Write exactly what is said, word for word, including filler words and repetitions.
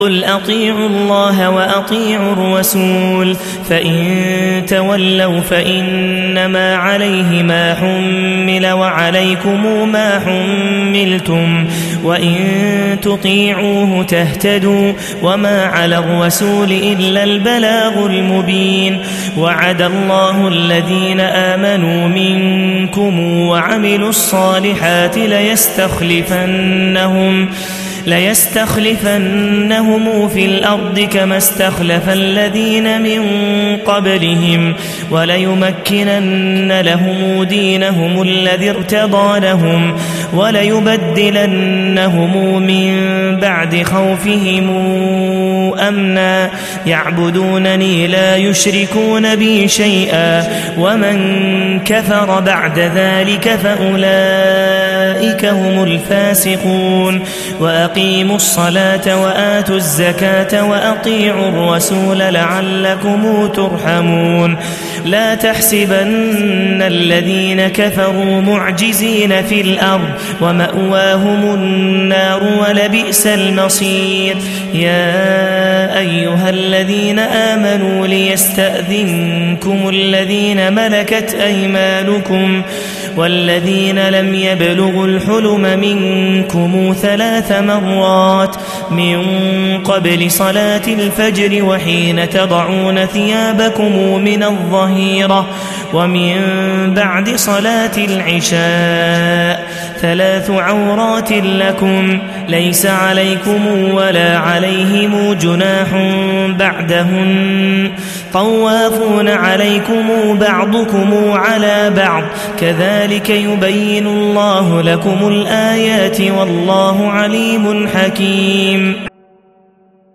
قل أطيعوا الله وأطيعوا الرسول فإن تولوا فإنما عليه ما حمل وعليكم ما حملتم وإن تطيعوه تهتدوا وما على الرسول إلا البلاغ المبين. وعد الله الذين آمنوا منكم وعملوا الصالحات ليستخلفنهم ليستخلفنهم في الأرض كما استخلف الذين من قبلهم وليمكنن لهم دينهم الذي ارتضى لهم وليبدلنهم من بعد خوفهم أمنا يعبدونني لا يشركون بي شيئا ومن كفر بعد ذلك فأولئك هم الفاسقون. وأقيموا الصلاة وآتوا الزكاة وأطيعوا الرسول لعلكم ترحمون. لا تحسبن الذين كفروا معجزين في الأرض ومأواهم النار ولبئس المصير. يا أيها الذين آمنوا ليستأذنكم الذين ملكت أيمانكم والذين لم يبلغوا الحلم منكم ثلاث مرات من قبل صلاة الفجر وحين تضعون ثيابكم من الظهيرة ومن بعد صلاة العشاء ثلاث عورات لكم ليس عليكم ولا عليهم جناح بعدهن طوافون عليكم بعضكم على بعض كذلك يبين الله لكم الآيات والله عليم حكيم.